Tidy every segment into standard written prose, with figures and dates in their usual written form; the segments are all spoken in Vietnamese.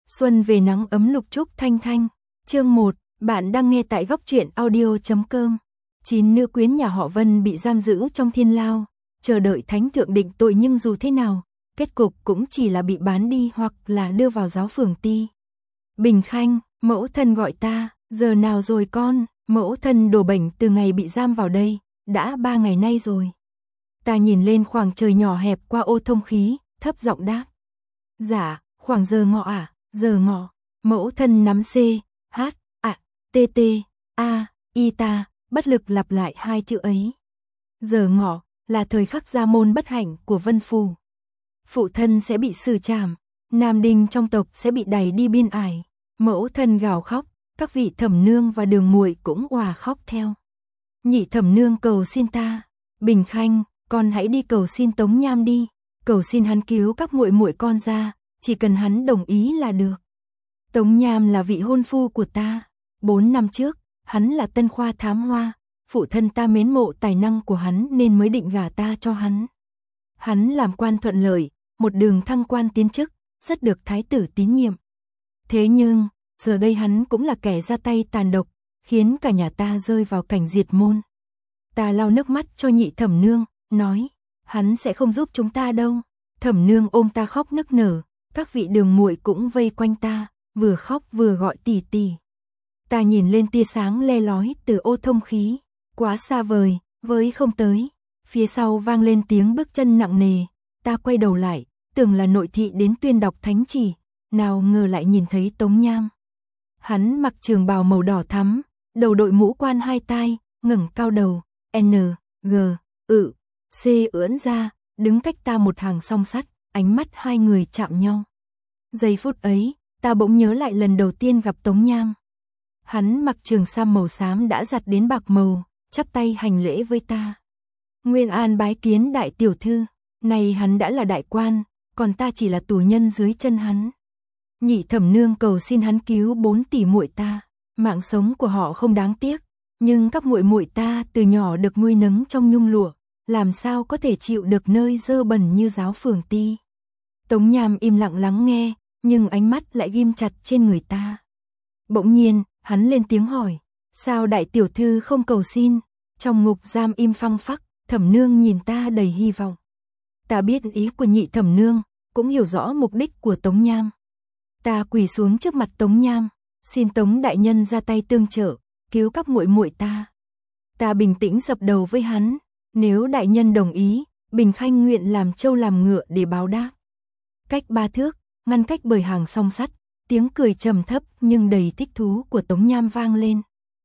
Xuân về nắng ấm lục trúc thanh thanh. Chương 1, bạn đang nghe tại góc truyện audio.com. 9 nữ quyến nhà họ Vân bị giam giữ trong thiên lao, chờ đợi thánh thượng định tội, nhưng dù thế nào, kết cục cũng chỉ là bị bán đi hoặc là đưa vào giáo phường ti. Bình Khanh, mẫu thân gọi ta, giờ nào rồi con? Mẫu thân đổ bệnh từ ngày bị giam vào đây, đã 3 ngày nay rồi. Ta nhìn lên khoảng trời nhỏ hẹp qua ô thông khí, thấp giọng đáp. Dạ, khoảng giờ ngọ à, giờ ngọ. Mẫu thân nắm C, H, A, T, T, A, I ta, bất lực lặp lại hai chữ ấy. Giờ ngọ là thời khắc gia môn bất hạnh của Vân Phủ. Phụ thân sẽ bị xử trảm, nam đinh trong tộc sẽ bị đày đi biên ải. Mẫu thân gào khóc, các vị thẩm nương và đường muội cũng òa khóc theo. Nhị thẩm nương cầu xin ta, Bình Khanh, con hãy đi cầu xin Tống Nham đi, cầu xin hắn cứu các muội muội con ra, chỉ cần hắn đồng ý là được. Tống Nham là vị hôn phu của ta, 4 năm trước, hắn là tân khoa thám hoa, phụ thân ta mến mộ tài năng của hắn nên mới định gả ta cho hắn. Hắn làm quan thuận lợi, một đường thăng quan tiến chức, rất được thái tử tín nhiệm. Thế nhưng, giờ đây hắn cũng là kẻ ra tay tàn độc, khiến cả nhà ta rơi vào cảnh diệt môn. Ta lau nước mắt cho nhị thẩm nương, nói, hắn sẽ không giúp chúng ta đâu. Thẩm nương ôm ta khóc nức nở, các vị đường muội cũng vây quanh ta, vừa khóc vừa gọi tỷ tỷ. Ta nhìn lên tia sáng le lói từ ô thông khí, quá xa vời, với không tới. Phía sau vang lên tiếng bước chân nặng nề, ta quay đầu lại, tưởng là nội thị đến tuyên đọc thánh chỉ, nào ngờ lại nhìn thấy Tống Nham. Hắn mặc trường bào màu đỏ thắm, đầu đội mũ quan hai tai, ngẩng cao đầu, N, G, C ưỡn ra, đứng cách ta một hàng song sắt, ánh mắt hai người chạm nhau. Giây phút ấy, ta bỗng nhớ lại lần đầu tiên gặp Tống Nham. Hắn mặc trường sam màu xám đã giặt đến bạc màu, chắp tay hành lễ với ta. Nguyên An bái kiến đại tiểu thư, này hắn đã là đại quan, còn ta chỉ là tù nhân dưới chân hắn. Nhị thẩm nương cầu xin hắn cứu 4 tỷ muội ta, mạng sống của họ không đáng tiếc, nhưng các muội muội ta từ nhỏ được nuôi nấng trong nhung lụa, làm sao có thể chịu được nơi dơ bẩn như giáo phường ti. Tống Nham im lặng lắng nghe, nhưng ánh mắt lại ghim chặt trên người ta. Bỗng nhiên, hắn lên tiếng hỏi, sao đại tiểu thư không cầu xin? Trong ngục giam im phăng phắc, thẩm nương nhìn ta đầy hy vọng. Ta biết ý của nhị thẩm nương, cũng hiểu rõ mục đích của Tống Nham. Ta quỳ xuống trước mặt Tống Nham, xin Tống đại nhân ra tay tương trợ, cứu các muội muội ta. Ta bình tĩnh dập đầu với hắn, nếu đại nhân đồng ý, Bình Khanh nguyện làm trâu làm ngựa để báo đáp. Cách 3 thước, ngăn cách bởi hàng song sắt, tiếng cười trầm thấp nhưng đầy thích thú của Tống Nham vang lên.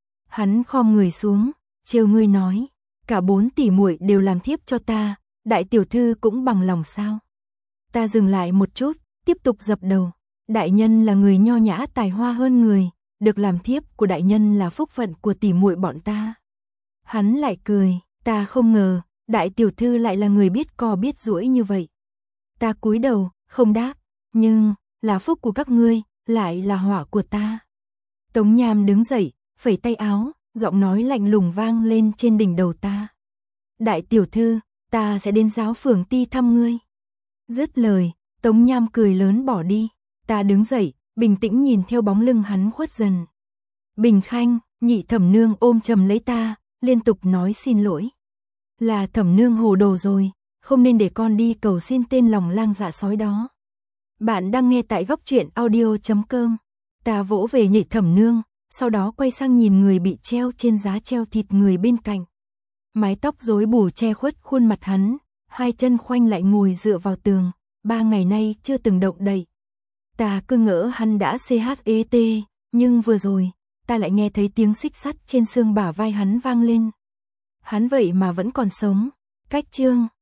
Hắn khom người xuống, trêu ngươi nói, cả 4 tỷ muội đều làm thiếp cho ta, đại tiểu thư cũng bằng lòng sao? Ta dừng lại một chút, tiếp tục dập đầu. Đại nhân là người nho nhã tài hoa hơn người, được làm thiếp của đại nhân là phúc phận của tỷ muội bọn ta. Hắn lại cười, ta không ngờ, đại tiểu thư lại là người biết co biết duỗi như vậy. Ta cúi đầu, không đáp, nhưng, là phúc của các ngươi, lại là họa của ta. Tống Nham đứng dậy, phẩy tay áo, giọng nói lạnh lùng vang lên trên đỉnh đầu ta. Đại tiểu thư, ta sẽ đến giáo phường ti thăm ngươi. Dứt lời, Tống Nham cười lớn bỏ đi. Ta đứng dậy, bình tĩnh nhìn theo bóng lưng hắn khuất dần. Bình Khanh, nhị thẩm nương ôm chầm lấy ta, liên tục nói xin lỗi. Là thẩm nương hồ đồ rồi, không nên để con đi cầu xin tên lòng lang dạ sói đó. Bạn đang nghe tại góc truyện audio.com. Ta vỗ về nhị thẩm nương, sau đó quay sang nhìn người bị treo trên giá treo thịt người bên cạnh. Mái tóc rối bù che khuất khuôn mặt hắn, hai chân khoanh lại ngồi dựa vào tường, 3 ngày nay chưa từng động đậy. Ta cứ ngỡ hắn đã CHET, nhưng vừa rồi, ta lại nghe thấy tiếng xích sắt trên xương bả vai hắn vang lên. Hắn vậy mà vẫn còn sống. Cách chương